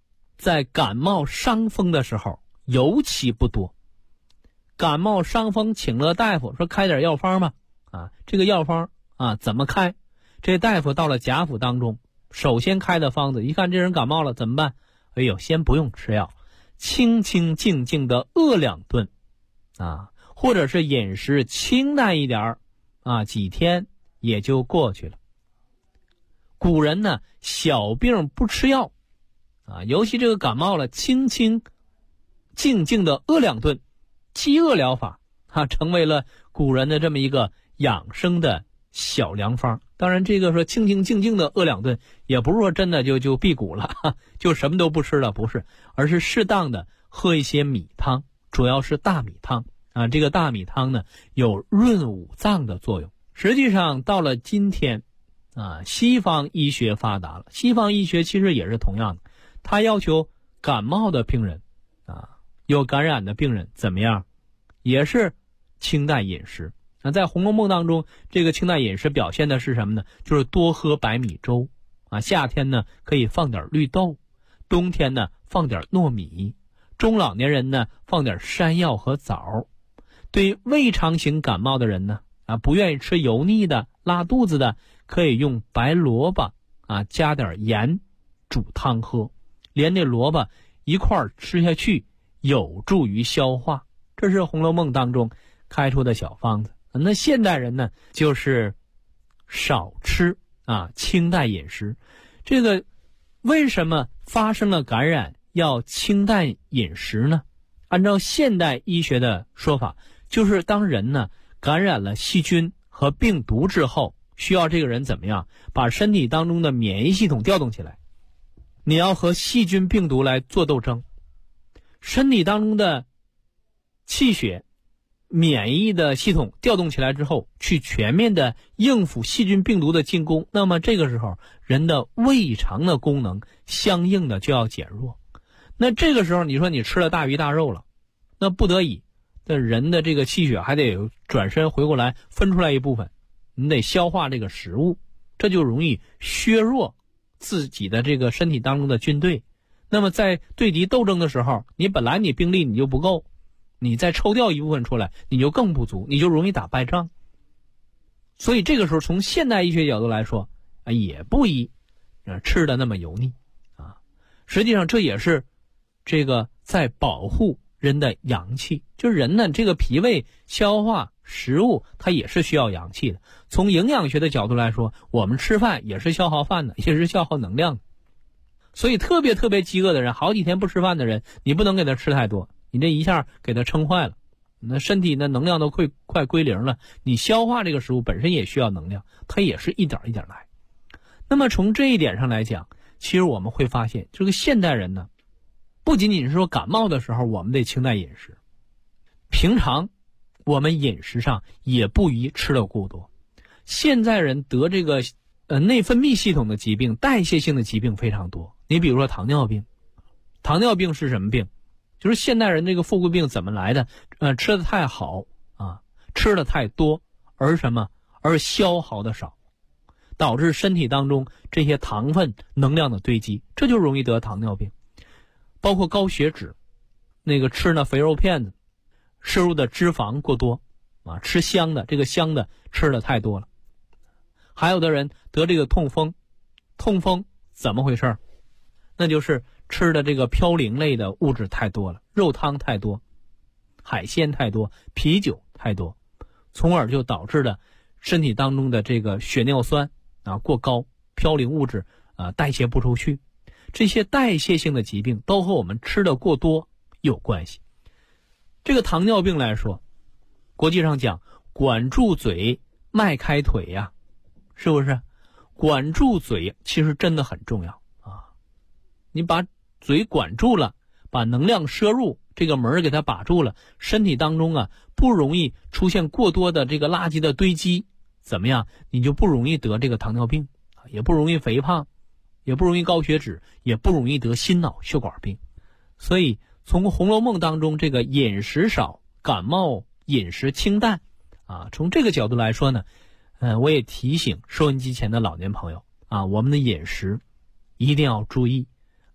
D: 在感冒伤风的时候尤其不多。感冒伤风请了大夫说开点药方吧，这个药方怎么开？这大夫到了贾府当中，首先开的方子，一看这人感冒了怎么办？哎呦，先不用吃药，清清静静的饿2顿或者是饮食清淡一点几天也就过去了。古人呢，小病不吃药尤其这个感冒了，清清静静的饿2顿，饥饿疗法成为了古人的这么一个养生的小良方。当然这个说清清静静的饿2顿，也不是说真的就辟谷了就什么都不吃了，不是，而是适当的喝一些米汤，主要是大米汤这个大米汤呢有润五脏的作用。实际上到了今天西方医学发达了，西方医学其实也是同样的，他要求感冒的病人有感染的病人怎么样，也是清淡饮食。在《红楼梦》当中，这个清淡饮食表现的是什么呢？就是多喝白米粥夏天呢可以放点绿豆，冬天呢放点糯米，中老年人呢放点山药和枣。对于胃肠型感冒的人呢不愿意吃油腻的拉肚子的，可以用白萝卜加点盐煮汤喝，连那萝卜一块儿吃下去，有助于消化。这是《红楼梦》当中开出的小方子。那现代人呢，就是少吃清淡饮食。这个为什么发生了感染要清淡饮食呢？按照现代医学的说法，就是当人呢感染了细菌和病毒之后，需要这个人怎么样把身体当中的免疫系统调动起来。你要和细菌病毒来做斗争，身体当中的气血免疫的系统调动起来之后，去全面的应付细菌病毒的进攻，那么这个时候人的胃肠的功能相应的就要减弱。那这个时候你说你吃了大鱼大肉了，那不得已的人的这个气血还得转身回过来分出来一部分，你得消化这个食物，这就容易削弱自己的这个身体当中的军队。那么在对敌斗争的时候，你本来你兵力你就不够，你再抽调一部分出来，你就更不足，你就容易打败仗。所以这个时候从现代医学角度来说也不宜吃的那么油腻实际上这也是这个在保护人的阳气。就是人呢这个脾胃消化食物，它也是需要阳气的。从营养学的角度来说，我们吃饭也是消耗饭的，也是消耗能量的。所以特别饥饿的人，好几天不吃饭的人，你不能给他吃太多，你这一下给他撑坏了，那身体的能量都快归零了。你消化这个食物本身也需要能量，它也是一点一点来。那么从这一点上来讲，其实我们会发现这个现代人呢，不仅仅是说感冒的时候我们得清淡饮食，平常我们饮食上也不宜吃得过多。现在人得这个内分泌系统的疾病、代谢性的疾病非常多。你比如说糖尿病，糖尿病是什么病？就是现代人这个富贵病怎么来的？吃的太好吃的太多，而什么？而消耗的少，导致身体当中这些糖分能量的堆积，这就容易得糖尿病。包括高血脂，那个吃那肥肉片子，摄入的脂肪过多吃香的，这个香的吃的太多了。还有的人得这个痛风，痛风怎么回事？那就是吃的这个嘌呤类的物质太多了，肉汤太多，海鲜太多，啤酒太多，从而就导致了身体当中的这个血尿酸过高，嘌呤物质代谢不出去。这些代谢性的疾病都和我们吃的过多有关系。这个糖尿病来说，国际上讲管住嘴迈开腿呀，是不是？管住嘴其实真的很重要你把嘴管住了，把能量摄入这个门给它把住了，身体当中不容易出现过多的这个垃圾的堆积，怎么样？你就不容易得这个糖尿病，也不容易肥胖，也不容易高血脂，也不容易得心脑血管病。所以从《红楼梦》当中这个饮食少、感冒饮食清淡从这个角度来说呢，我也提醒收音机前的老年朋友我们的饮食一定要注意。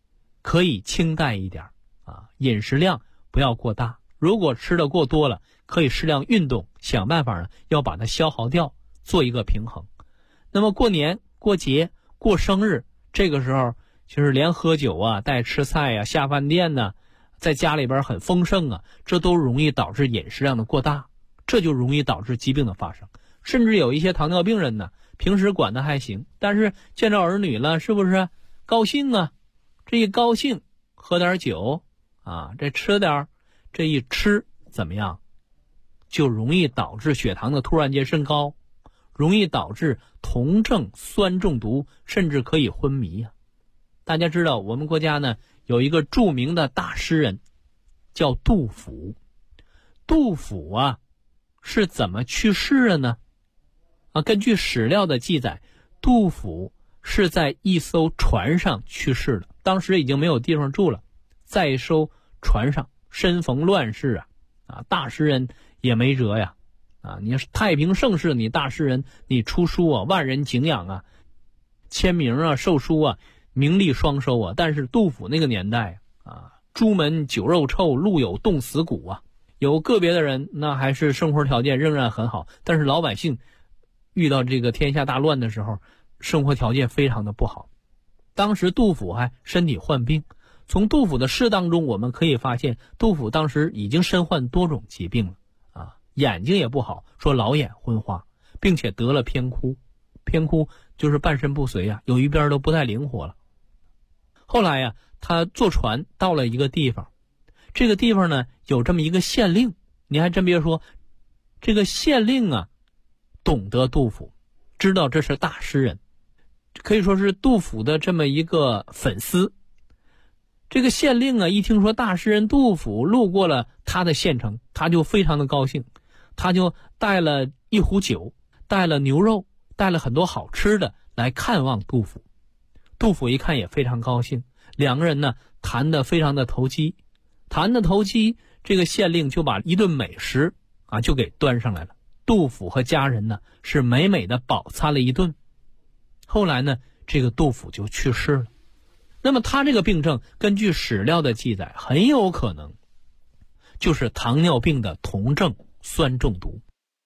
D: 可以清淡一点啊，饮食量不要过大。如果吃的过多了，可以适量运动，想办法呢要把它消耗掉，做一个平衡。那么过年、过节、过生日，这个时候就是连喝酒啊、带吃菜啊、下饭店呢，在家里边很丰盛啊，这都容易导致饮食量的过大，这就容易导致疾病的发生。甚至有一些糖尿病人呢，平时管得还行，但是见着儿女了，是不是高兴啊？这一高兴，喝点酒啊，这吃点，这一吃怎么样？就容易导致血糖的突然间升高，容易导致酮症酸中毒，甚至可以昏迷啊。大家知道我们国家呢有一个著名的大诗人叫杜甫。杜甫啊是怎么去世的呢？根据史料的记载，杜甫是在一艘船上去世的，当时已经没有地方住了，在一艘船上，身逢乱世大诗人也没辙呀你是太平盛世，你大诗人，你出书啊，万人敬仰啊，签名啊，售书啊，名利双收啊。但是杜甫那个年代朱门酒肉臭，路有冻死骨啊。有个别的人那还是生活条件仍然很好，但是老百姓遇到这个天下大乱的时候，生活条件非常的不好。当时杜甫还身体患病，从杜甫的诗当中我们可以发现，杜甫当时已经身患多种疾病了眼睛也不好，说老眼昏花，并且得了偏枯。偏枯就是半身不遂有一边都不太灵活了。后来他坐船到了一个地方，这个地方呢有这么一个县令，你还真别说，这个县令懂得杜甫，知道这是大诗人，可以说是杜甫的这么一个粉丝。这个县令一听说大诗人杜甫路过了他的县城，他就非常的高兴，他就带了一壶酒，带了牛肉，带了很多好吃的来看望杜甫。杜甫一看也非常高兴，两个人呢谈得非常的投机，这个县令就把一顿美食就给端上来了。杜甫和家人呢是美美的饱餐了一顿。后来呢这个杜甫就去世了。那么他这个病症根据史料的记载，很有可能就是糖尿病的酮症酸中毒。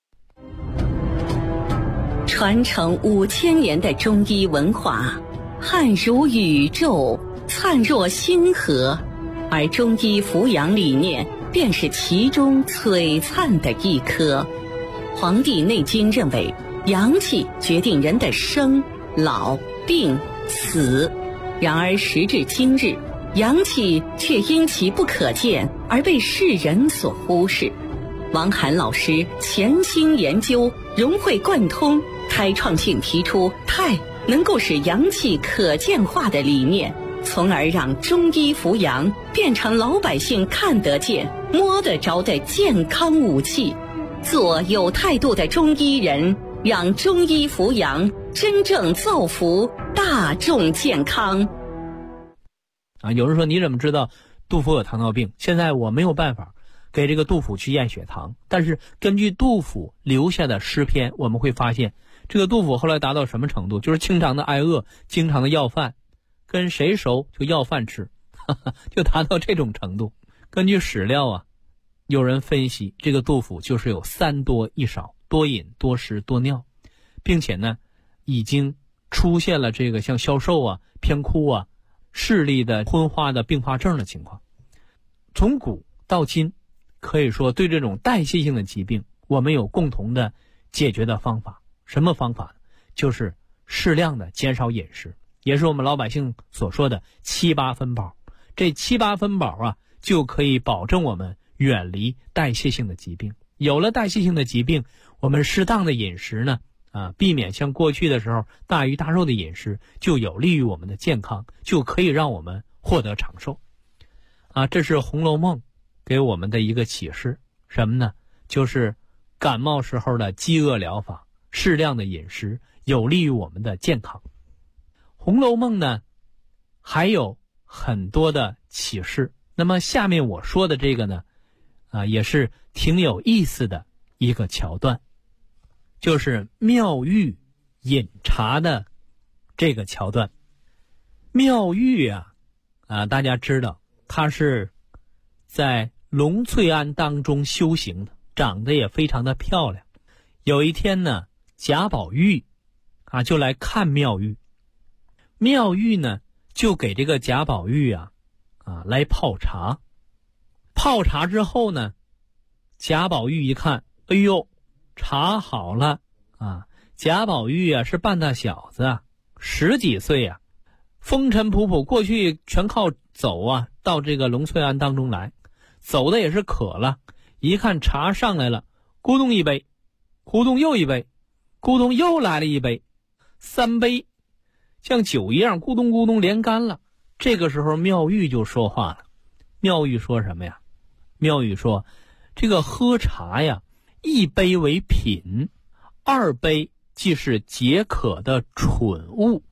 E: 传承5000年的中医文化，汉如宇宙，灿若星河，而中医扶阳理念便是其中璀璨的一颗。《黄帝内经》认为，阳气决定人的生、老、病、死。然而时至今日，阳气却因其不可见而被世人所忽视。王涵老师潜心研究，融会贯通，开创性提出太能够使阳气可见化的理念，从而让中医扶阳变成老百姓看得见、摸得着的健康武器。做有态度的中医人，让中医扶阳真正造福大众健康。
D: 有人说你怎么知道杜甫有糖尿病？现在我没有办法给这个杜甫去验血糖，但是根据杜甫留下的诗篇，我们会发现这个杜甫后来达到什么程度，就是经常的挨饿，经常的要饭，跟谁熟就要饭吃就达到这种程度。根据史料有人分析这个杜甫就是有3多1少，多饮多食多尿，并且呢已经出现了这个像消瘦偏枯视力的昏花的并发症的情况。从古到今，可以说对这种代谢性的疾病我们有共同的解决的方法。什么方法呢？就是适量的减少饮食，也是我们老百姓所说的7、8分饱。这7、8分饱就可以保证我们远离代谢性的疾病。有了代谢性的疾病，我们适当的饮食呢避免像过去的时候大鱼大肉的饮食，就有利于我们的健康，就可以让我们获得长寿这是《红楼梦》给我们的一个启示。什么呢？就是感冒时候的饥饿疗法，适量的饮食有利于我们的健康。《红楼梦》呢还有很多的启示，那么下面我说的这个呢也是挺有意思的一个桥段，就是妙玉饮茶的这个桥段。妙玉大家知道他是在龙翠庵当中修行的，长得也非常的漂亮。有一天呢，贾宝玉就来看妙玉，妙玉呢就给这个贾宝玉来泡茶。泡茶之后呢，贾宝玉一看，哎呦，茶好了贾宝玉是半大小子10几岁风尘仆仆，过去全靠走到这个龙翠庵当中来，走的也是渴了，一看茶上来了，咕咚一杯，咕咚又一杯，咕咚又来了一杯，3杯像酒一样咕咚咕咚连干了。这个时候妙玉就说话了。妙玉说什么呀？妙玉说，这个喝茶呀，1杯为品，2杯即是解渴的蠢物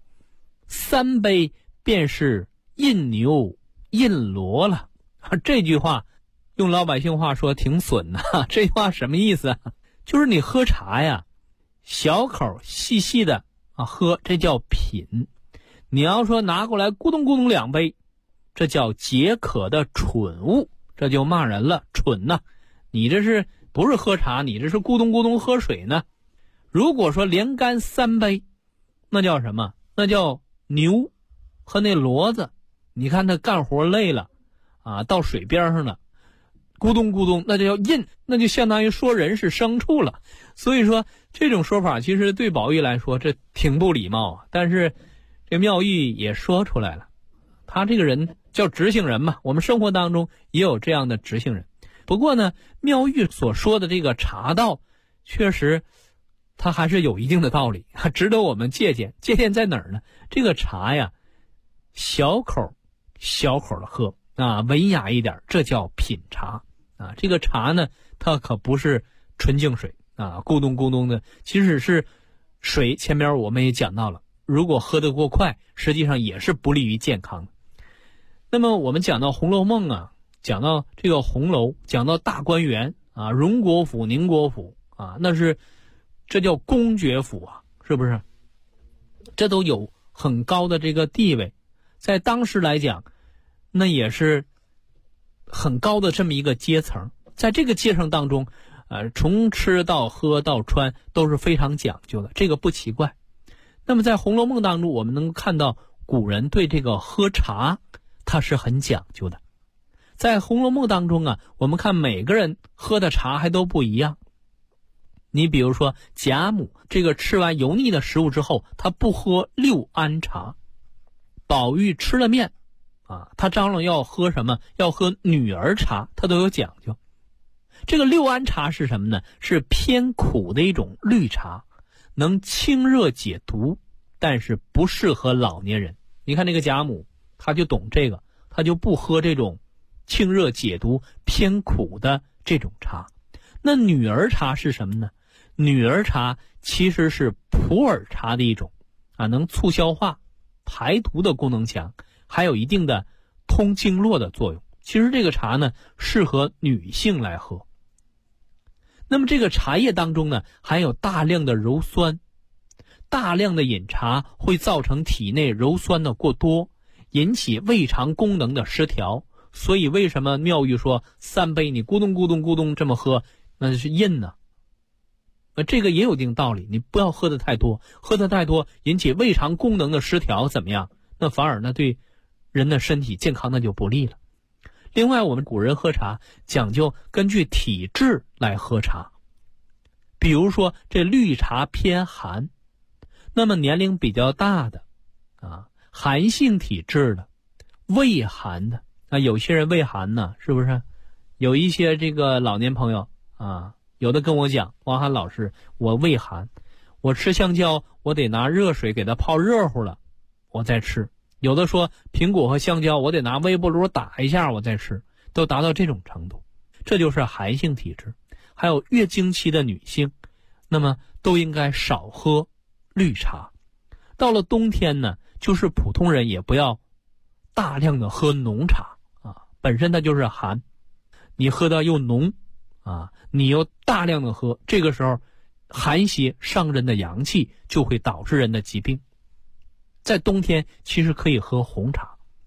D: ，3杯便是印牛印骡了。这句话用老百姓话说挺损的。这句话什么意思就是你喝茶呀，小口细细的喝，这叫品。你要说拿过来咕咚咕咚2杯，这叫解渴的蠢物，这就骂人了，蠢呐！你这是不是喝茶？你这是咕咚咕咚喝水呢。如果说连干3杯，那叫什么？那叫牛和那骡子。你看他干活累了到水边上了，咕咚咕咚，那就要印，那就相当于说人是牲畜了。所以说这种说法其实对宝玉来说这挺不礼貌但是这妙玉也说出来了，他这个人叫执行人嘛，我们生活当中也有这样的执行人。不过呢，妙玉所说的这个茶道确实它还是有一定的道理，值得我们借鉴。借鉴在哪儿呢？这个茶呀，小口的喝文雅一点，这叫品茶这个茶呢，它可不是纯净水咕咚咕咚的，即使是水，前面我们也讲到了，如果喝得过快，实际上也是不利于健康的。那么我们讲到《红楼梦》讲到这个红楼，讲到大观园荣国府、宁国府这叫公爵府是不是？这都有很高的这个地位，在当时来讲，那也是很高的这么一个阶层。在这个阶层当中，从吃到喝到穿都是非常讲究的，这个不奇怪。那么在《红楼梦》当中，我们能够看到古人对这个喝茶，它是很讲究的。在《红楼梦》当中我们看每个人喝的茶还都不一样。你比如说贾母，这个吃完油腻的食物之后，他不喝六安茶。宝玉吃了面他张罗要喝什么？要喝女儿茶，他都有讲究。这个六安茶是什么呢？是偏苦的一种绿茶，能清热解毒，但是不适合老年人。你看那个贾母，他就懂这个，他就不喝这种清热解毒偏苦的这种茶。那女儿茶是什么呢？女儿茶其实是普洱茶的一种能促消化排毒的功能强，还有一定的通经络的作用。其实这个茶呢，适合女性来喝。那么这个茶叶当中呢，含有大量的鞣酸，大量的饮茶会造成体内鞣酸的过多，引起胃肠功能的失调。所以为什么妙玉说3杯你咕咚咕咚咕咚这么喝，那就是印呢？这个也有一定道理，你不要喝得太多，喝得太多引起胃肠功能的失调怎么样？那反而呢对人的身体健康那就不利了。另外我们古人喝茶讲究根据体质来喝茶，比如说这绿茶偏寒，那么年龄比较大的寒性体质的胃寒的有些人胃寒呢，是不是？有一些这个老年朋友有的跟我讲，王涵老师，我胃寒，我吃香蕉我得拿热水给它泡热乎了我再吃。有的说苹果和香蕉我得拿微波炉打一下我再吃，都达到这种程度，这就是寒性体质。还有月经期的女性，那么都应该少喝绿茶。到了冬天呢，就是普通人也不要大量的喝浓茶本身它就是寒，你喝到又浓你又大量的喝，这个时候寒邪伤人的阳气，就会导致人的疾病。在冬天其实可以喝红茶。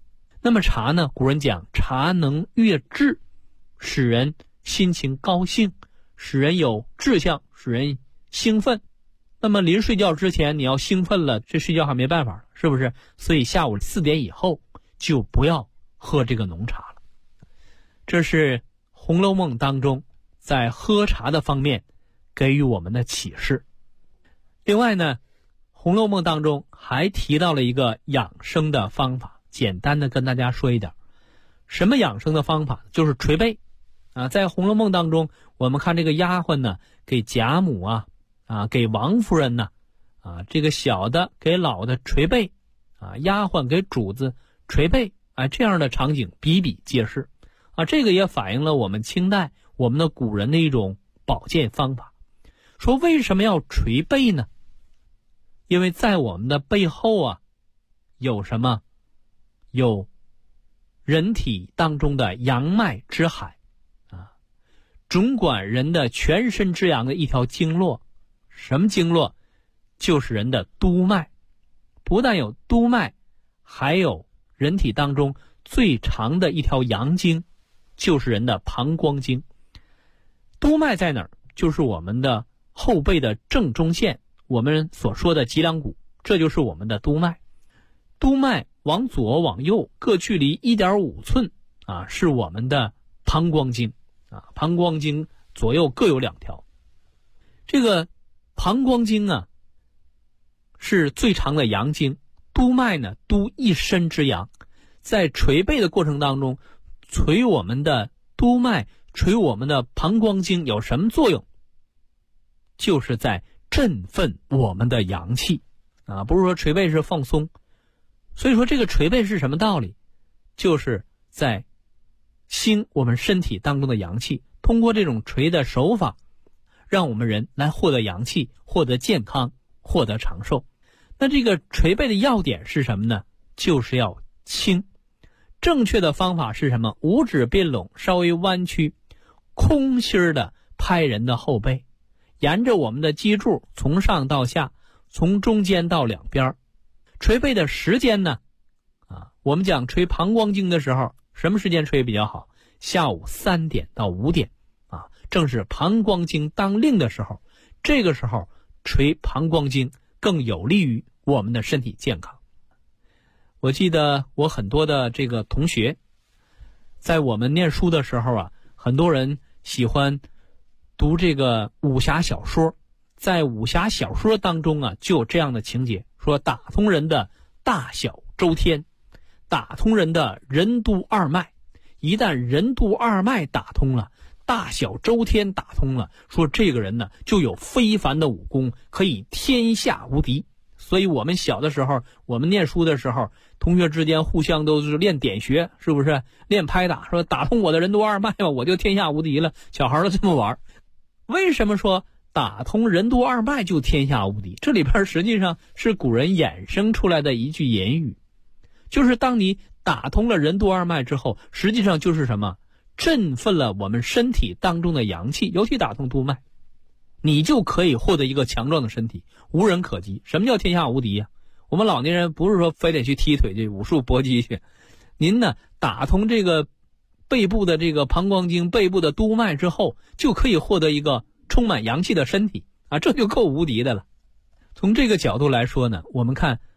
D: 那么茶呢，古人讲茶能悦志，使人心情高兴，使人有志向，使人兴奋。那么临睡觉之前你要兴奋了，这睡觉还没办法，是不是？所以下午4点以后就不要喝这个浓茶了。这是《红楼梦》当中在喝茶的方面给予我们的启示。另外呢，《红楼梦》当中还提到了一个养生的方法，简单的跟大家说一点。什么养生的方法？就是捶背啊。在《红楼梦》当中，我们看这个丫鬟呢，给贾母给王夫人呢这个小的给老的捶背丫鬟给主子捶背这样的场景比比皆是这个也反映了我们清代我们的古人的一种保健方法。说为什么要捶背呢？因为在我们的背后有什么？有人体当中的阳脉之海总管人的全身之阳的一条经络。什么经络？就是人的督脉。不但有督脉，还有人体当中最长的一条阳经，就是人的膀胱经。督脉在哪儿？就是我们的后背的正中线，我们所说的脊梁骨，这就是我们的督脉。督脉往左往右各距离 1.5 寸是我们的膀胱经膀胱经左右各有2条。这个膀胱经是最长的阳经，督脉呢督一身之阳。在捶背的过程当中，捶我们的督脉，捶我们的膀胱经有什么作用？就是在振奋我们的阳气不是说捶背是放松。所以说这个捶背是什么道理？就是在兴我们身体当中的阳气，通过这种捶的手法，让我们人来获得阳气，获得健康，获得长寿。那这个捶背的要点是什么呢？就是要轻。正确的方法是什么？五指并拢，稍微弯曲，空心的拍人的后背，沿着我们的脊柱从上到下，从中间到两边。捶背的时间呢我们讲捶膀胱经的时候，什么时间捶比较好？下午3点到5点正是膀胱经当令的时候，这个时候捶膀胱经更有利于我们的身体健康。我记得我很多的这个同学，在我们念书的时候很多人喜欢读这个武侠小说，在武侠小说当中就有这样的情节，说打通人的大小周天，打通人的任督二脉。一旦任督二脉打通了，大小周天打通了，说这个人呢就有非凡的武功，可以天下无敌。所以我们小的时候，我们念书的时候，同学之间互相都是练点穴，是不是？练拍打，说打通我的任督二脉吧，我就天下无敌了。小孩都这么玩。为什么说打通任督二脉就天下无敌？这里边实际上是古人衍生出来的一句言语，就是当你打通了任督二脉之后，实际上就是什么？振奋了我们身体当中的阳气，尤其打通督脉，你就可以获得一个强壮的身体，无人可及。什么叫天下无敌我们老年人不是说非得去踢腿去武术搏击去，您呢打通这个背部的这个膀胱经，背部的督脉之后，就可以获得一个充满阳气的身体这就够无敌的了。从这个角度来说呢，我们看